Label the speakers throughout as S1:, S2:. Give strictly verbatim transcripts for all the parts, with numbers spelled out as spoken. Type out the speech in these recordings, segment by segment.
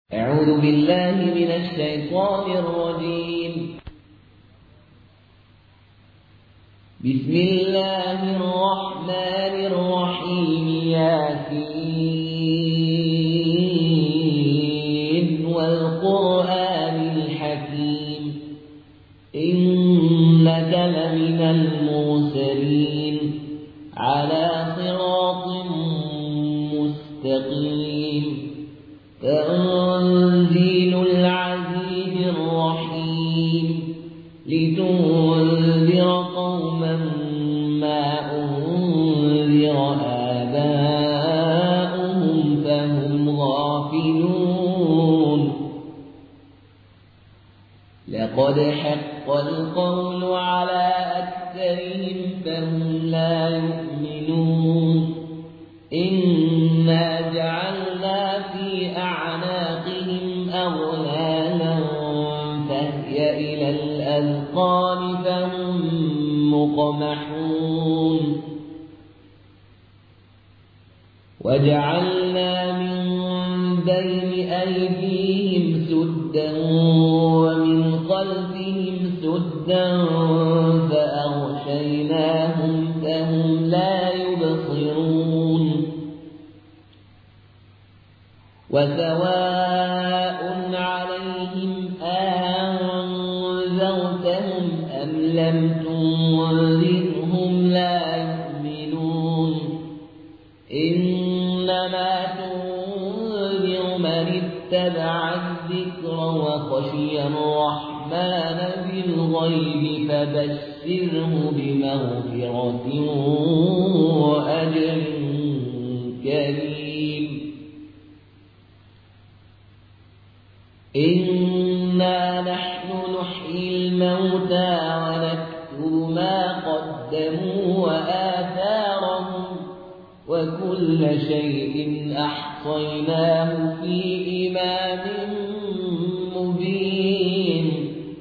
S1: أعوذ بالله من الشيطان الرجيم. بسم الله الرحمن الرحيم. ياسين والقرآن الحكيم إنك لمن المرسلين على صراط مستقيم. تنزيل العزيز الرحيم لتنذر قوما ما أنذر آباؤهم فهم غافلون. لقد حق القول على أكثرهم فهم لا يؤمنون. إنا جعلنا في أعناقهم أغلالا فهي إلى الأذقان فهم مقمحون. وجعلنا من بين أيديهم سدا ومن خلفهم سدا فأغشيناهم فهم لا يبصرون. وسواء عليهم أنذرتهم أم لم تنذرهم لا يؤمنون. إنما تنذر من اتبع الذكر وخشي الرحمن بالغيب فبشره بمغفرة وأجر كريم. إنا نحن نحيي الموتى ونكتب ما قدموا وآثارهم وكل شيء أحصيناه في إمام مبين.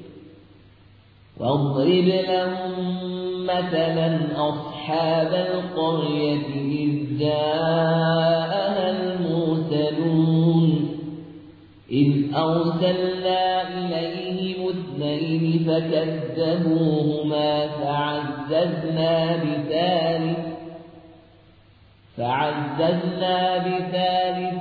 S1: واضرب لهم مثلا أصحاب القرية إذ جاءها المرسلون إذ أرسلنا إليهم اثنين فكذبوهما فعززنا بثالث فعززنا بثالث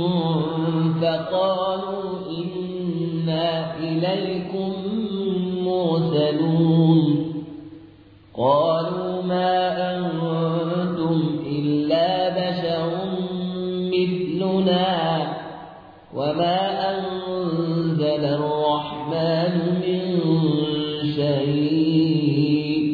S1: فقالوا إنا إليكم مرسلون. قالوا ما أنتم إلا بشر مثلنا وما أنزل الرحمن من شيء.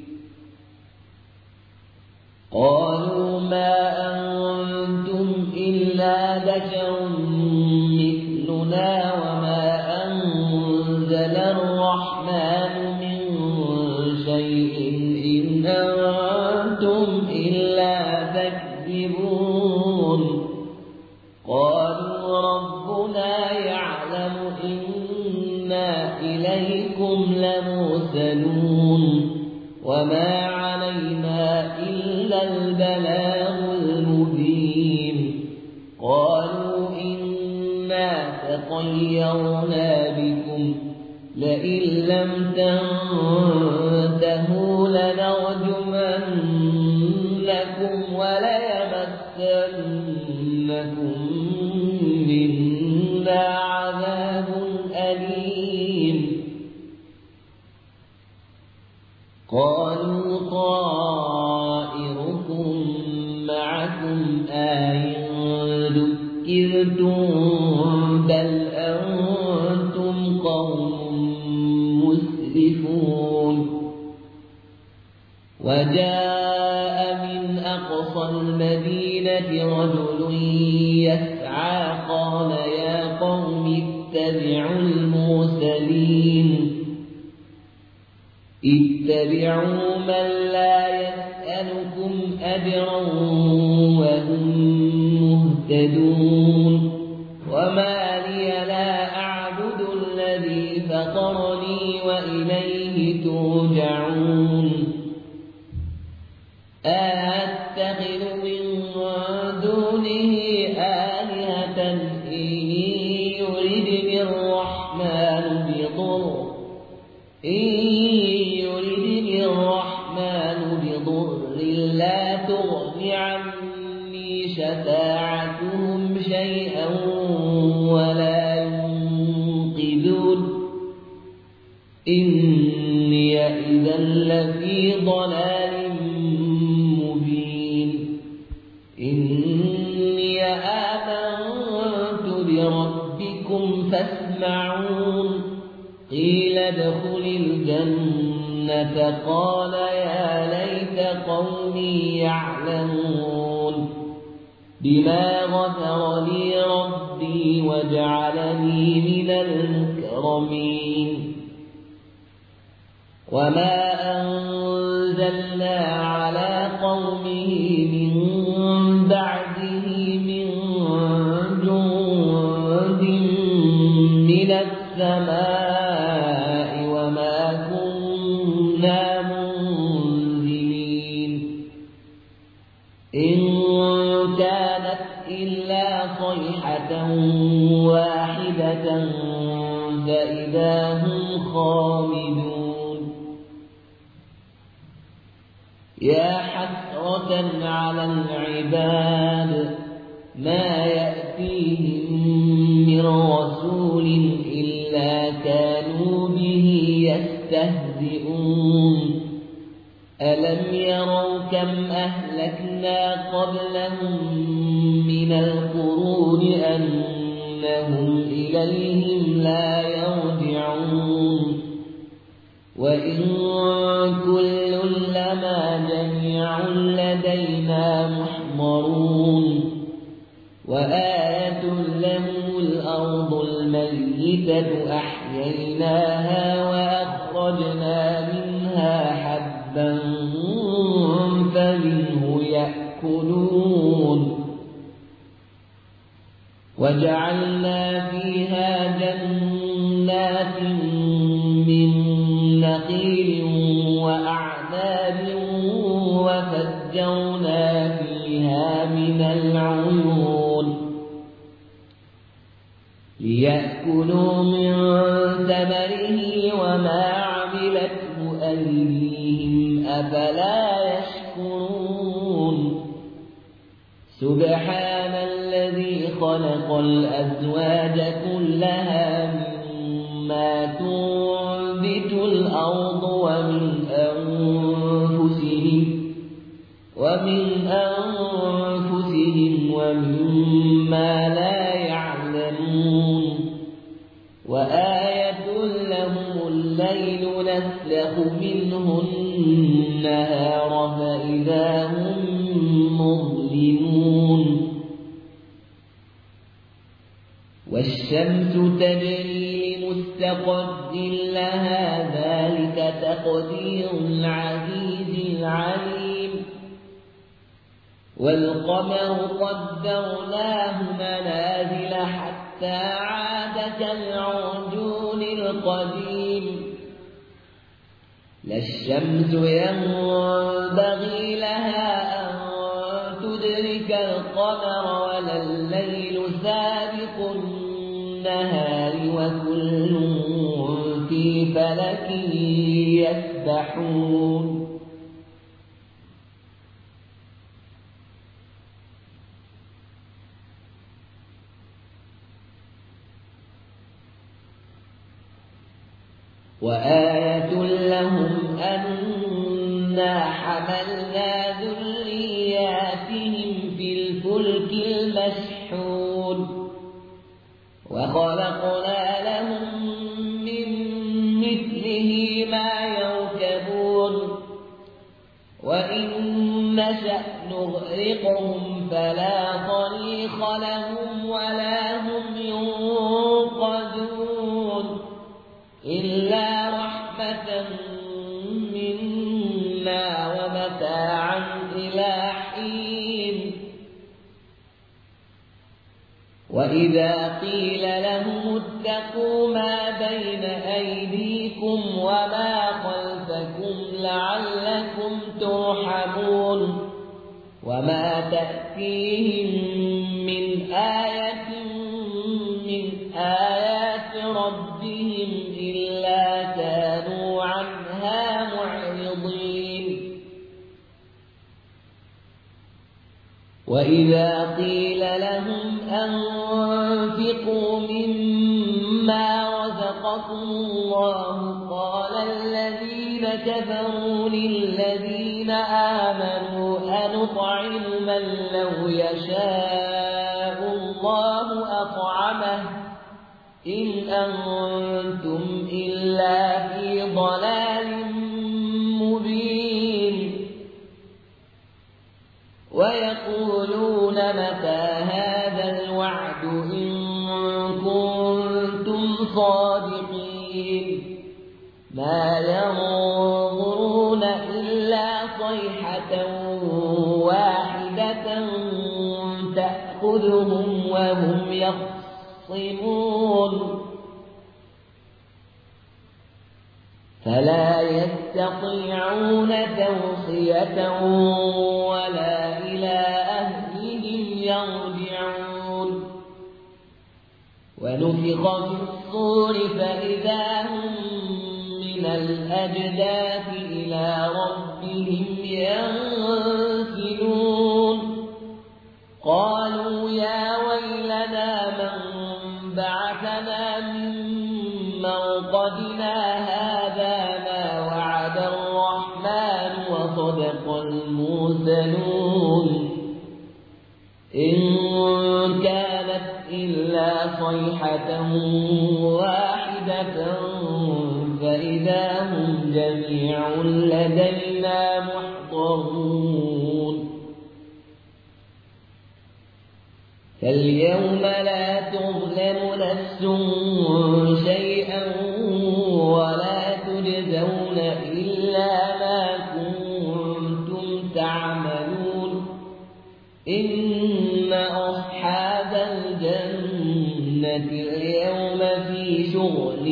S1: قالوا ما أنتم إلا بشر مثلنا وما أنزل الرحمن من شيء إن أنتم إلا تكذبون. قالوا ربنا يعلم إنا إليكم لمرسلون وما علينا إلا البلاغ المبين. قالوا إنا تطيرنا بكم لئن لم تنتهوا لنرجمنكم وليمسنكم منا عذاب أليم. قالوا طائركم معكم أئن ذكرتم بل أنتم قوم مسرفون. وجاء من أقصى المدينة رجل يسعى قال يا قوم اتبعوا المرسلين اتبعوا من لا يسألكم أجرا وهم مهتدون. وما لي لا أعبد الذي فطرني وإليه ترجعون. أتخذ من دونه آلهة إن يردني الرحمن بضر إن يردني الرحمن بضر لا تغن عني شفاعتهم شيئا ولا ينقذون إني إذا لفي ضلال مبين إني آمنت بربكم فاسمعون قيل ادخل الجنة قال يا ليت قومي يعلمون بما غفر لي ربي وجعلني من المكرمين وما أنزلنا على قومه من بعده من جند من السماء وما كنا منزلين إن كانت إلا صيحة واحدة فإذا هم خامدون يا حسرة على العباد ما يأتيهم من رسول إلا كانوا به يستهزئون ألم يروا كم أهلكنا قبلهم من القرون أنهم إليهم لا يرجعون وإن كل لما جميع لدينا محضرون وآية لهم الأرض الميتة أحييناها وأخرجنا منها حبا فمنه يأكلون وجعلنا فيها جنات من نخيل وأعناب وفجرنا فيها من العيون ليأكلوا من ثمره وما عملته أيديهم أفلا يشكرون سبحان الذي خلق الأزواج كلها مما تنبت الأرض ومن أنفسهم ومن أنفسهم ومما لا يعلمون وآية لهم الليل نسلخ منه النهار فإذا هم مظلمون والشمس تجري لمستقر لها ذلك تقدير العزيز العليم والقمر قدرناه منازل حتى عاد كالعرجون القديم لا الشمس ينبغي لها أن تدرك القمر ولا الليل سابق النهار وكل في فلك يسبحون وآية لهم أنا حملنا ذرياتهم في الفلك المشحون وخلقنا لهم من مثله ما يركبون وإن نشأ نغرقهم فلا طريق لهم ولا هم ينقذون إلا رحمة منا ومتاعا إلى حين وإذا قيل لهم اتقوا ما بين أيديكم وما خلفكم لعلكم ترحمون وما تأتيهم من آية من آيات وإذا قيل لهم أنفقوا مما رزقكم الله قال الذين كفروا للذين آمنوا أنطعم من لو يشاء الله أطعمه إن أنتم إلا في ضلال مبين ويقولون متى هذا الوعد إن كنتم صادقين ما ينظرون إلا صيحة واحدة تأخذهم وهم يخصمون فلا يستطيعون توصية ولا إلى أهلهم يرجعون ونفخ في الصور فإذا هم من الأجداث إلى ربهم ينسلون قالوا يا ويلنا من بعثنا من مرقدنا هذا ما وعد الرحمن وصدق المرسلون إن كانت إلا صيحة واحدة فإذا هم جميع لدينا محضرون فاليوم لا تظلم نفس شيئا ولا تجزون إلا ما كنتم تعملون إن أصحاب الجنة اليوم في شغل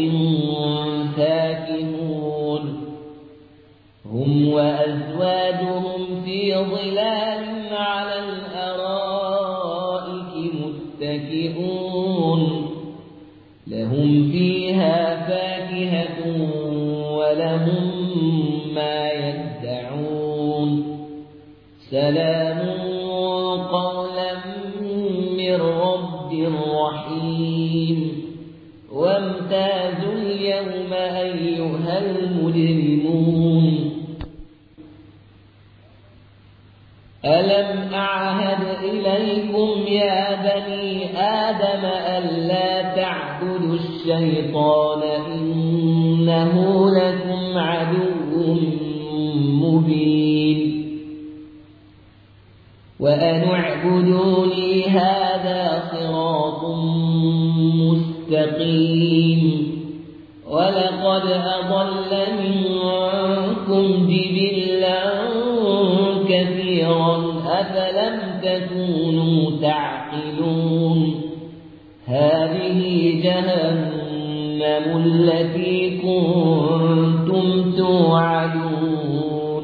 S1: فاكهون هم وأزواجهم في ظلال على الأرائك متكئون لهم فيها فاكهة ولهم ما يدعون سلام قولا من رب رحيم وامتازوا اليوم أيها المجرمون ألم أعهد إليكم يا بني آدم ألا تعبدوا الشيطان إنه لكم عدو مبين وأن اعبدوني هذا صراط مستقيم ولقد أضل منكم جبلا كثيرا أفلم تكونوا تعقلون هذه جهنم التي كنتم توعدون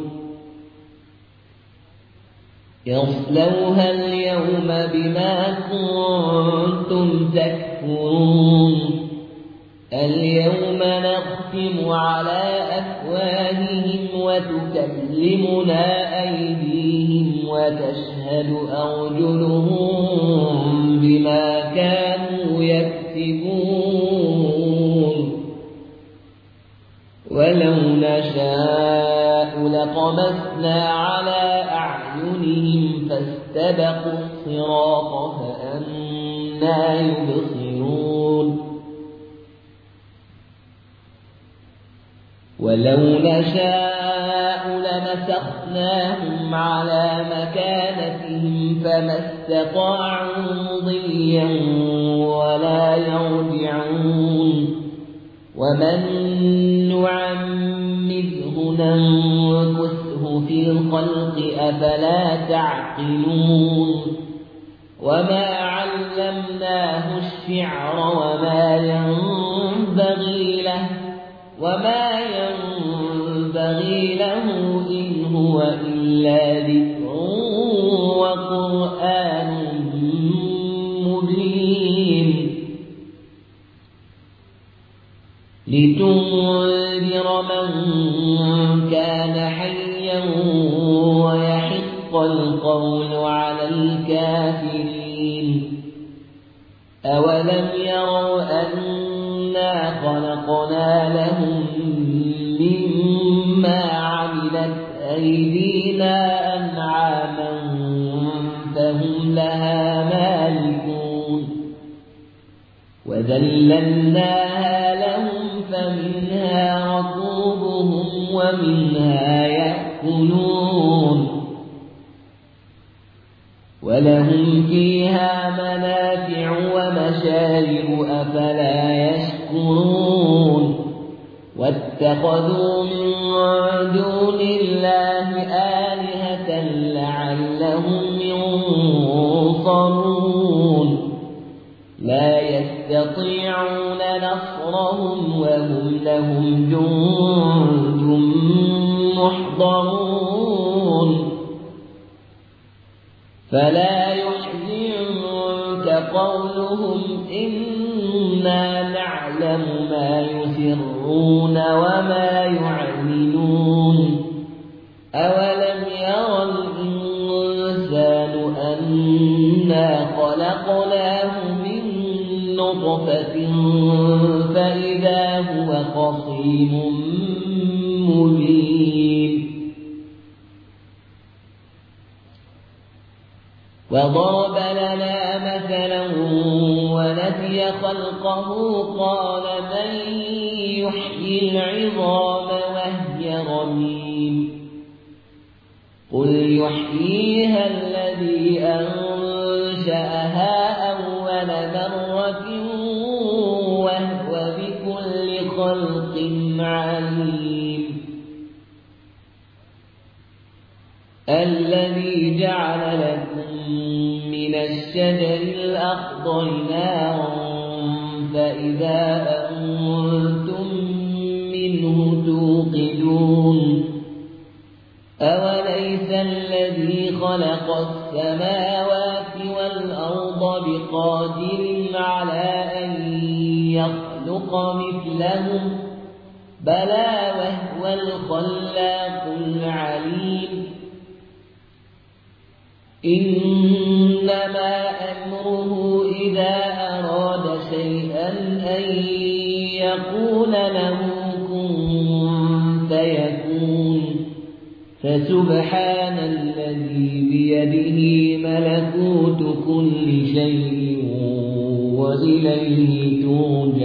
S1: يصلوها اليوم بما كنتم تكفرون اليوم نختم على أفواههم وتكلمنا أيديهم وتشهد أرجلهم بما كانوا يكسبون ولو نشاء لطمسنا على أعينهم فاستبقوا الصراط فأنى يبصرون ولو نشاء لمسخناهم على مكانتهم فما استطاعوا مضيا ولا يرجعون ومن نعمره ننكسه في الخلق أفلا تعقلون وما علمناه الشعر وما ينبغي له وما ينبغي له إن هو إلا ذكر وقرآن مبين لتنذر من كان حيا ويحق يحق القول على الكافرين أولم يروا أنا خلقنا لهم مما عملت أيدينا أنعاما فهم لها مالكون وذللناها لهم فمنها ركوبهم ومنها يأكلون ولهم فيها منافع ومشارب أفلا يشكرون واتخذوا من دون الله آلهة لعلهم ينصرون لا يستطيعون نصرهم وهم لهم جند محضرون فلا يحزنك قولهم إنا نعلم ما يسرون وما يعلنون أولم يرى الإنسان أنا خلقناه من نطفة فإذا هو خصيم مبين وضرب لنا مثلا ونسي خلقه قال من يحيي العظام وهي رميم قل يحييها الذي أنشأها أول مرة وهو بكل خلق عليم الذي جعل لكم من الشجر الأخضر نارا فإذا أنتم منه توقدون أوليس الذي خلق السماوات والأرض بقادر على أن يخلق مثلهم بلى وهو الخلاق العليم إنما أمره إذا أراد شيئا أن يقول له كن فيكون فسبحان الذي بيده ملكوت كل شيء وإليه ترجعون